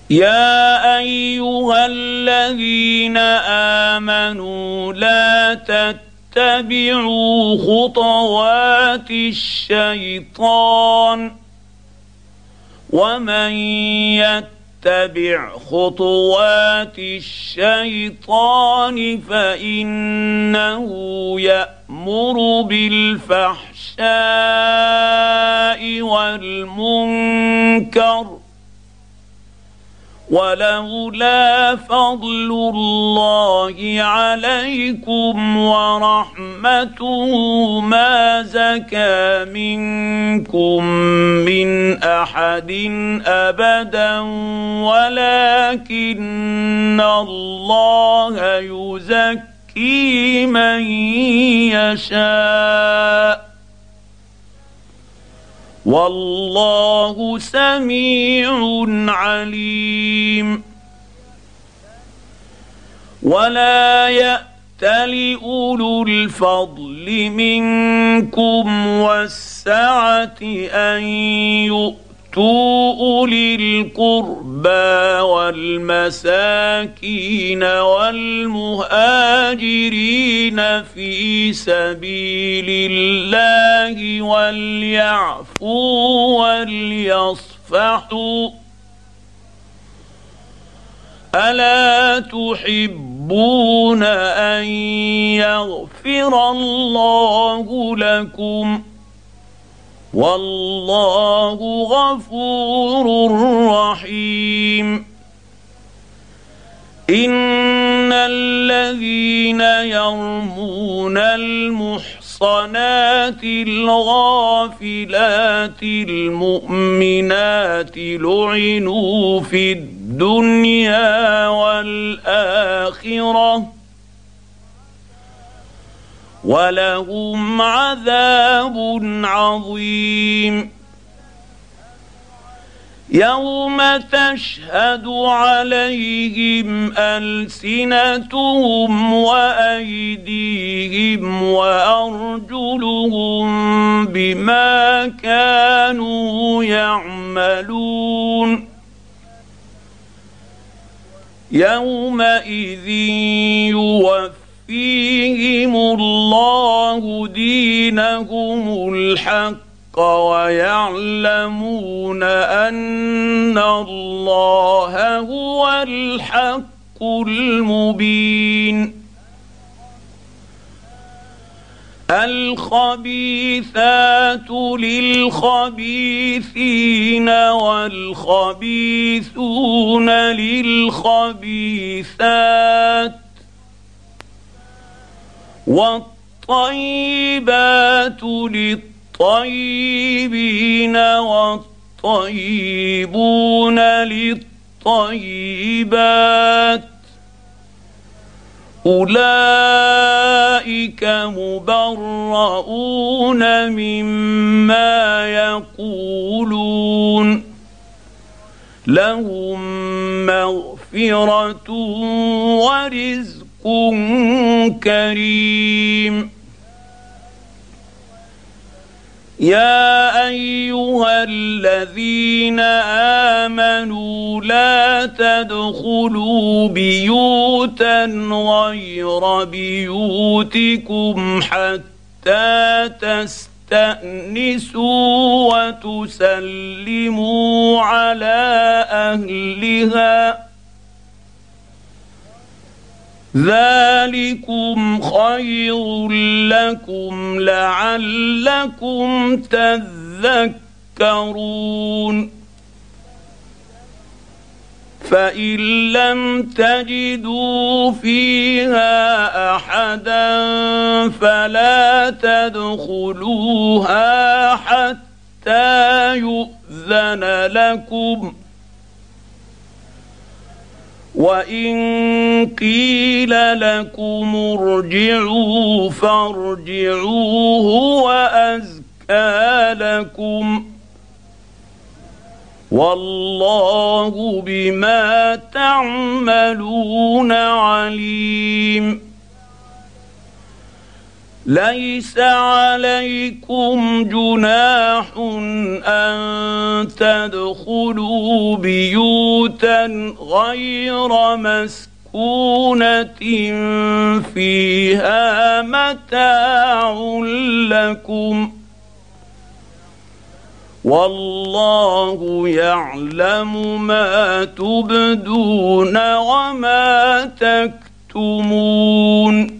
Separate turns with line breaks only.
يا ايها الذين امنوا لا تتبعوا خطوات الشيطان ومن يتبع خطوات الشيطان فانه يأمر بالفحشاء والمنكر ولولا فضل الله عليكم ورحمته ما زكى منكم من احد ابدا ولكن الله يزكي من يشاء والله سميع عليم. ولا يأتل أولو الفضل منكم والسعة أن يؤتوا أولي القربى والمساكين والمهاجرين في سبيل الله وليعفوا وليصفحوا ألا تحبون أن يغفر الله لكم والله غفور رحيم. إن الذين يرمون المحصنات الغافلات المؤمنات لعنوا في الدنيا والآخرة ولهم عذاب عظيم. يوم تشهد عليهم ألسنتهم وأيديهم وأرجلهم بما كانوا يعملون يومئذ يوفيهم الله دينهم الحق ويعلمون أن الله هو الحق المبين. الخبيثات للخبيثين والخبيثون للخبيثات والطيبات للطيبين والطيبون للطيبات أولئك مبرؤون مما يقولون لهم مغفرة ورزق كريم. يا أيها الذين آمنوا لا تدخلوا بيوتا غير بيوتكم حتى تستأنسوا وتسلموا على أهلها ذلكم خير لكم لعلكم تذكرون. فإن لم تجدوا فيها أحدا فلا تدخلوها حتى يؤذن لكم وإن قيل لكم ارجعوا فارجعوا هو أزكى لكم والله بما تعملون عليم. ليس عليكم جناح ان تدخلوا بيوتا غير مسكونة فيها متاع لكم والله يعلم ما تبدون وما تكتمون.